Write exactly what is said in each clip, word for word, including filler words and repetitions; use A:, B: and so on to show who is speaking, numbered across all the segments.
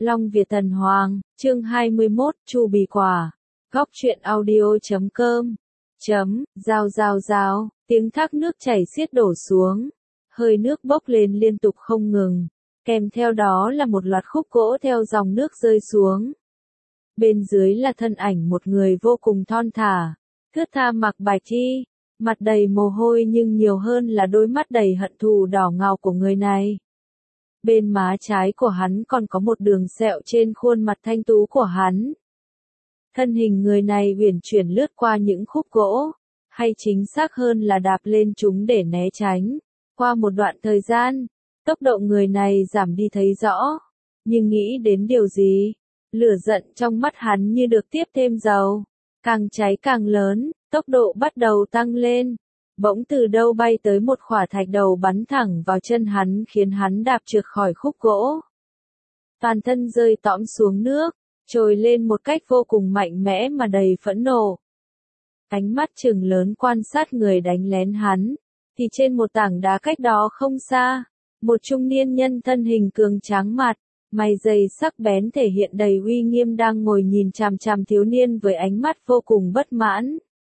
A: Long Việt Thần Hoàng, chương hai mươi mốt, Chu Bì Quả. Góc truyện audio chấm com. Chấm, rào rào rào, tiếng thác nước chảy xiết đổ xuống. Hơi nước bốc lên liên tục không ngừng. Kèm theo đó là một loạt khúc gỗ theo dòng nước rơi xuống. Bên dưới là thân ảnh một người vô cùng thon thả. Thướt tha mặc bạch y, mặt đầy mồ hôi nhưng nhiều hơn là đôi mắt đầy hận thù đỏ ngầu của người này. Bên má trái của hắn còn có một đường sẹo trên khuôn mặt thanh tú của hắn. Thân hình người này uyển chuyển lướt qua những khúc gỗ, hay chính xác hơn là đạp lên chúng để né tránh. Qua một đoạn thời gian, tốc độ người này giảm đi thấy rõ. Nhưng nghĩ đến điều gì? Lửa giận trong mắt hắn như được tiếp thêm dầu. Càng cháy càng lớn, tốc độ bắt đầu tăng lên. Bỗng từ đâu bay tới một khỏa thạch đầu bắn thẳng vào chân hắn khiến hắn đạp trượt khỏi khúc gỗ. Toàn thân rơi tõm xuống nước, trồi lên một cách vô cùng mạnh mẽ mà đầy phẫn nộ. Ánh mắt trừng lớn quan sát người đánh lén hắn, thì trên một tảng đá cách đó không xa, một trung niên nhân thân hình cường tráng mặt, mày dày sắc bén thể hiện đầy uy nghiêm đang ngồi nhìn chằm chằm thiếu niên với ánh mắt vô cùng bất mãn.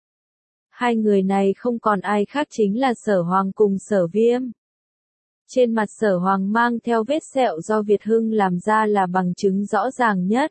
A: Hai người này không còn ai khác chính là Sở Hoàng cùng Sở Viêm. Trên mặt Sở Hoàng mang theo vết sẹo do Việt Hưng làm ra là bằng chứng rõ ràng nhất.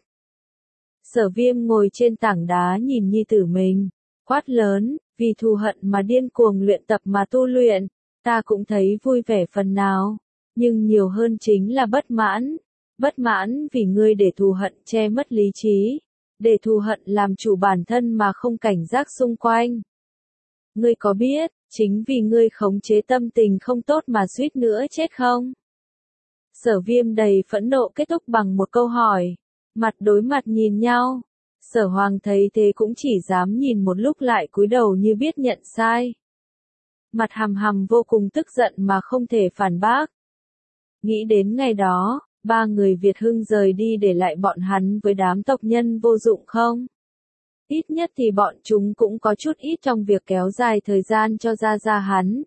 A: Sở Viêm ngồi trên tảng đá nhìn nhi tử mình, quát lớn, vì thù hận mà điên cuồng luyện tập mà tu luyện, ta cũng thấy vui vẻ phần nào, nhưng nhiều hơn chính là bất mãn. Bất mãn vì ngươi để thù hận che mất lý trí, để thù hận làm chủ bản thân mà không cảnh giác xung quanh. Ngươi có biết, chính vì ngươi khống chế tâm tình không tốt mà suýt nữa chết không? Sở Viêm đầy phẫn nộ kết thúc bằng một câu hỏi. Mặt đối mặt nhìn nhau. Sở Hoàng thấy thế cũng chỉ dám nhìn một lúc lại cúi đầu như biết nhận sai. Mặt hằm hằm vô cùng tức giận mà không thể phản bác. Nghĩ đến ngày đó, ba người Việt Hưng rời đi để lại bọn hắn với đám tộc nhân vô dụng không? Ít nhất thì bọn chúng cũng có chút ít trong việc kéo dài thời gian cho gia gia hắn.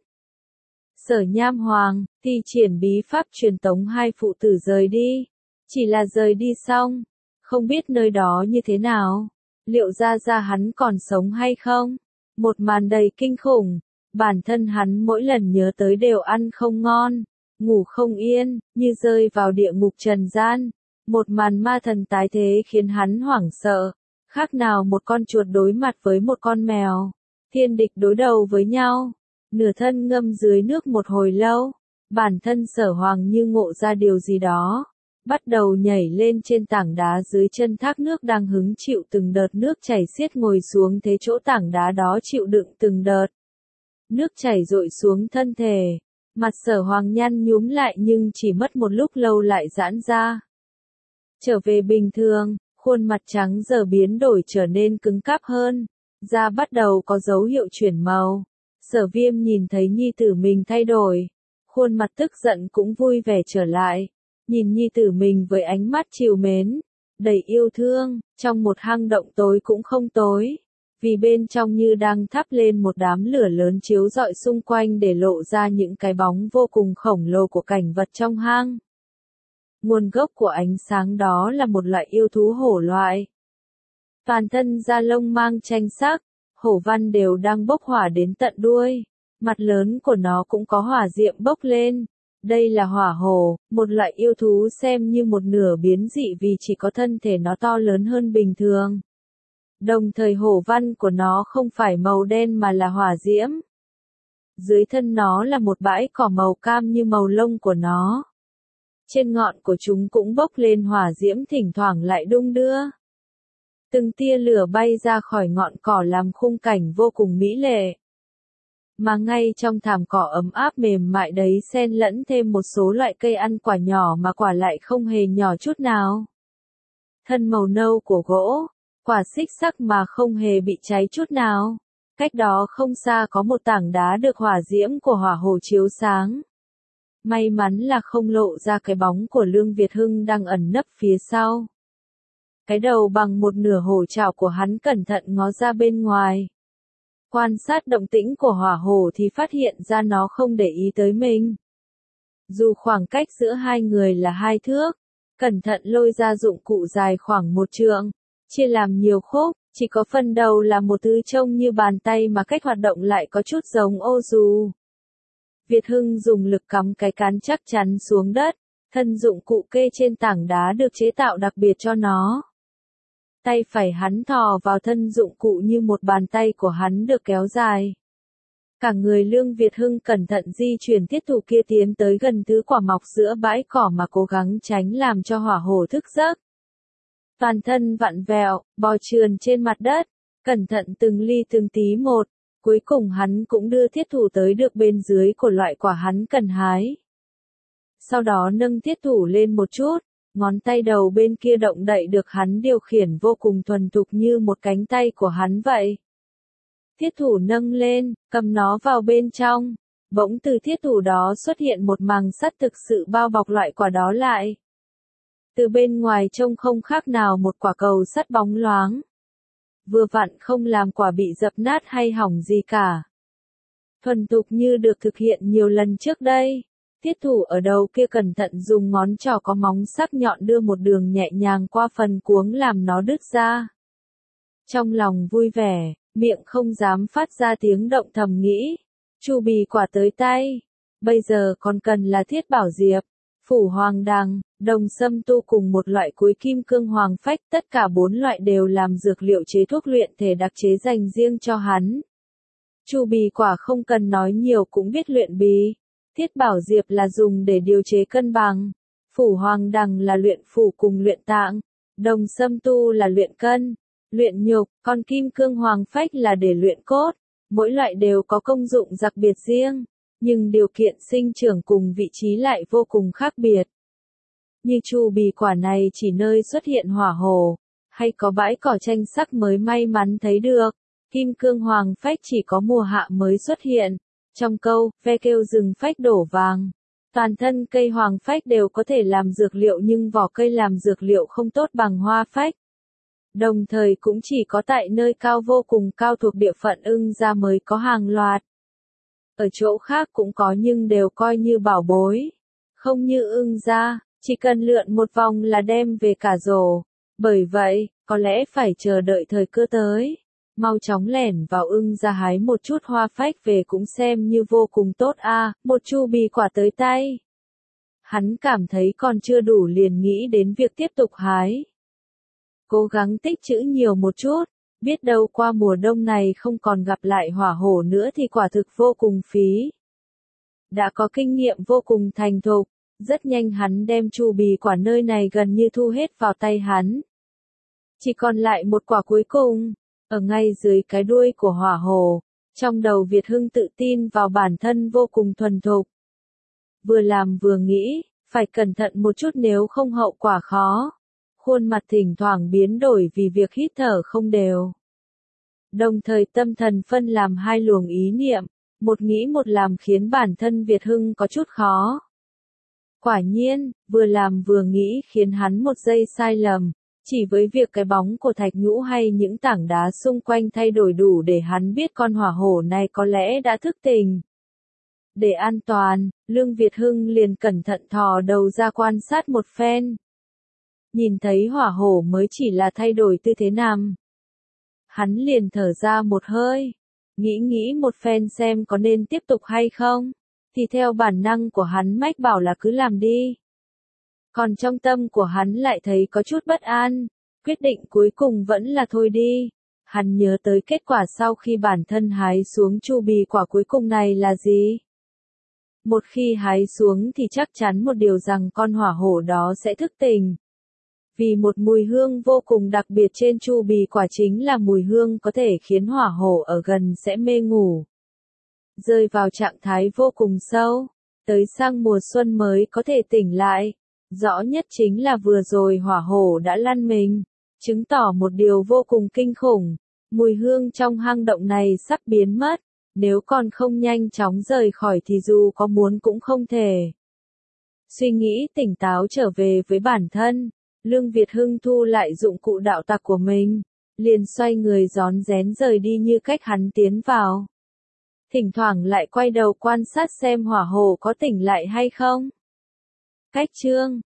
A: Sở Nham Hoàng, thi triển bí pháp truyền tống hai phụ tử rời đi. Chỉ là rời đi xong, không biết nơi đó như thế nào, liệu gia gia hắn còn sống hay không? Một màn đầy kinh khủng, bản thân hắn mỗi lần nhớ tới đều ăn không ngon, ngủ không yên, như rơi vào địa ngục trần gian. Một màn ma thần tái thế khiến hắn hoảng sợ. Khác nào một con chuột đối mặt với một con mèo, thiên địch đối đầu với nhau, nửa thân ngâm dưới nước một hồi lâu, bản thân Sở Hoàng như ngộ ra điều gì đó, bắt đầu nhảy lên trên tảng đá dưới chân thác nước đang hứng chịu từng đợt nước chảy xiết ngồi xuống thế chỗ tảng đá đó chịu đựng từng đợt. Nước chảy dội xuống thân thể, mặt Sở Hoàng nhăn nhúm lại nhưng chỉ mất một lúc lâu lại giãn ra. Trở về bình thường. Khuôn mặt trắng giờ biến đổi trở nên cứng cáp hơn, da bắt đầu có dấu hiệu chuyển màu. Sở Viêm nhìn thấy nhi tử mình thay đổi, khuôn mặt tức giận cũng vui vẻ trở lại, nhìn nhi tử mình với ánh mắt trìu mến, đầy yêu thương, trong một hang động tối cũng không tối, vì bên trong như đang thắp lên một đám lửa lớn chiếu rọi xung quanh để lộ ra những cái bóng vô cùng khổng lồ của cảnh vật trong hang. Nguồn gốc của ánh sáng đó là một loại yêu thú hổ loại. Toàn thân da lông mang tranh sắc, hổ văn đều đang bốc hỏa đến tận đuôi. Mặt lớn của nó cũng có hỏa diệm bốc lên. Đây là hỏa hổ, một loại yêu thú xem như một nửa biến dị vì chỉ có thân thể nó to lớn hơn bình thường. Đồng thời hổ văn của nó không phải màu đen mà là hỏa diễm. Dưới thân nó là một bãi cỏ màu cam như màu lông của nó. Trên ngọn của chúng cũng bốc lên hỏa diễm thỉnh thoảng lại đung đưa. Từng tia lửa bay ra khỏi ngọn cỏ làm khung cảnh vô cùng mỹ lệ. Mà ngay trong thảm cỏ ấm áp mềm mại đấy xen lẫn thêm một số loại cây ăn quả nhỏ mà quả lại không hề nhỏ chút nào. Thân màu nâu của gỗ, quả xích sắc mà không hề bị cháy chút nào. Cách đó không xa có một tảng đá được hỏa diễm của hỏa hồ chiếu sáng. May mắn là không lộ ra cái bóng của Lương Việt Hưng đang ẩn nấp phía sau. Cái đầu bằng một nửa hổ trảo của hắn cẩn thận ngó ra bên ngoài. Quan sát động tĩnh của hỏa hổ thì phát hiện ra nó không để ý tới mình. Dù khoảng cách giữa hai người là hai thước, cẩn thận lôi ra dụng cụ dài khoảng một trượng, chia làm nhiều khúc, chỉ có phần đầu là một thứ trông như bàn tay mà cách hoạt động lại có chút giống ô dù. Việt Hưng dùng lực cắm cái cán chắc chắn xuống đất, thân dụng cụ kê trên tảng đá được chế tạo đặc biệt cho nó. Tay phải hắn thò vào thân dụng cụ như một bàn tay của hắn được kéo dài. Cả người Lương Việt Hưng cẩn thận di chuyển thiết thủ kia tiến tới gần thứ quả mọc giữa bãi cỏ mà cố gắng tránh làm cho hỏa hổ thức giấc. Toàn thân vặn vẹo, bò trườn trên mặt đất, cẩn thận từng ly từng tí một, cuối cùng hắn cũng đưa thiết thủ tới được bên dưới của loại quả hắn cần hái. Sau đó nâng thiết thủ lên một chút, ngón tay đầu bên kia động đậy được hắn điều khiển vô cùng thuần thục như một cánh tay của hắn vậy. Thiết thủ nâng lên, cầm nó vào bên trong, bỗng từ thiết thủ đó xuất hiện một màng sắt thực sự bao bọc loại quả đó lại. Từ bên ngoài trông không khác nào một quả cầu sắt bóng loáng. Vừa vặn không làm quả bị dập nát hay hỏng gì cả. Thuần thục như được thực hiện nhiều lần trước đây. Thiết thủ ở đầu kia cẩn thận dùng ngón trỏ có móng sắc nhọn đưa một đường nhẹ nhàng qua phần cuống làm nó đứt ra. Trong lòng vui vẻ, miệng không dám phát ra tiếng động thầm nghĩ. Chu bì quả tới tay. Bây giờ còn cần là thiết bảo diệp, phủ hoàng đằng, đồng sâm tu cùng một loại cuối kim cương hoàng phách. Tất cả bốn loại đều làm dược liệu chế thuốc luyện thể đặc chế dành riêng cho hắn. Chu bì quả không cần nói nhiều cũng biết luyện bì. Thiết bảo diệp là dùng để điều chế cân bằng. Phủ hoàng đằng là luyện phủ cùng luyện tạng. Đồng sâm tu là luyện cân, luyện nhục, còn kim cương hoàng phách là để luyện cốt. Mỗi loại đều có công dụng đặc biệt riêng, nhưng điều kiện sinh trưởng cùng vị trí lại vô cùng khác biệt. Như chu bì quả này chỉ nơi xuất hiện hỏa hồ, hay có bãi cỏ tranh sắc mới may mắn thấy được. Kim cương hoàng phách chỉ có mùa hạ mới xuất hiện. Trong câu, ve kêu rừng phách đổ vàng. Toàn thân cây hoàng phách đều có thể làm dược liệu nhưng vỏ cây làm dược liệu không tốt bằng hoa phách. Đồng thời cũng chỉ có tại nơi cao vô cùng cao thuộc địa phận Ưng Gia mới có hàng loạt. Ở chỗ khác cũng có nhưng đều coi như bảo bối. Không như Ưng Gia, chỉ cần lượn một vòng là đem về cả rổ. Bởi vậy, có lẽ phải chờ đợi thời cơ tới. Mau chóng lẻn vào Ưng Gia hái một chút hoa phách về cũng xem như vô cùng tốt a, à, một chu bì quả tới tay. Hắn cảm thấy còn chưa đủ liền nghĩ đến việc tiếp tục hái. Cố gắng tích trữ nhiều một chút, biết đâu qua mùa đông này không còn gặp lại hỏa hổ nữa thì quả thực vô cùng phí. Đã có kinh nghiệm vô cùng thành thục, rất nhanh hắn đem chu bì quả nơi này gần như thu hết vào tay hắn. Chỉ còn lại một quả cuối cùng. Ở ngay dưới cái đuôi của hỏa hồ, trong đầu Việt Hưng tự tin vào bản thân vô cùng thuần thục. Vừa làm vừa nghĩ, phải cẩn thận một chút nếu không hậu quả khó. Khuôn mặt thỉnh thoảng biến đổi vì việc hít thở không đều. Đồng thời tâm thần phân làm hai luồng ý niệm, một nghĩ một làm khiến bản thân Việt Hưng có chút khó. Quả nhiên, vừa làm vừa nghĩ khiến hắn một giây sai lầm. Chỉ với việc cái bóng của thạch nhũ hay những tảng đá xung quanh thay đổi đủ để hắn biết con hỏa hổ này có lẽ đã thức tỉnh. Để an toàn, Lương Việt Hưng liền cẩn thận thò đầu ra quan sát một phen. Nhìn thấy hỏa hổ mới chỉ là thay đổi tư thế nằm. Hắn liền thở ra một hơi, nghĩ nghĩ một phen xem có nên tiếp tục hay không, thì theo bản năng của hắn mách bảo là cứ làm đi. Còn trong tâm của hắn lại thấy có chút bất an, quyết định cuối cùng vẫn là thôi đi. Hắn nhớ tới kết quả sau khi bản thân hái xuống chu bì quả cuối cùng này là gì? Một khi hái xuống thì chắc chắn một điều rằng con hỏa hổ đó sẽ thức tỉnh. Vì một mùi hương vô cùng đặc biệt trên chu bì quả chính là mùi hương có thể khiến hỏa hổ ở gần sẽ mê ngủ. Rơi vào trạng thái vô cùng sâu, tới sang mùa xuân mới có thể tỉnh lại. Rõ nhất chính là vừa rồi hỏa hổ đã lăn mình, chứng tỏ một điều vô cùng kinh khủng. Mùi hương trong hang động này sắp biến mất, nếu còn không nhanh chóng rời khỏi thì dù có muốn cũng không thể. Suy nghĩ tỉnh táo trở về với bản thân, Lương Việt Hưng thu lại dụng cụ đạo tặc của mình, liền xoay người rón rén rời đi như cách hắn tiến vào. Thỉnh thoảng lại quay đầu quan sát xem hỏa hổ có tỉnh lại hay không. Cách chương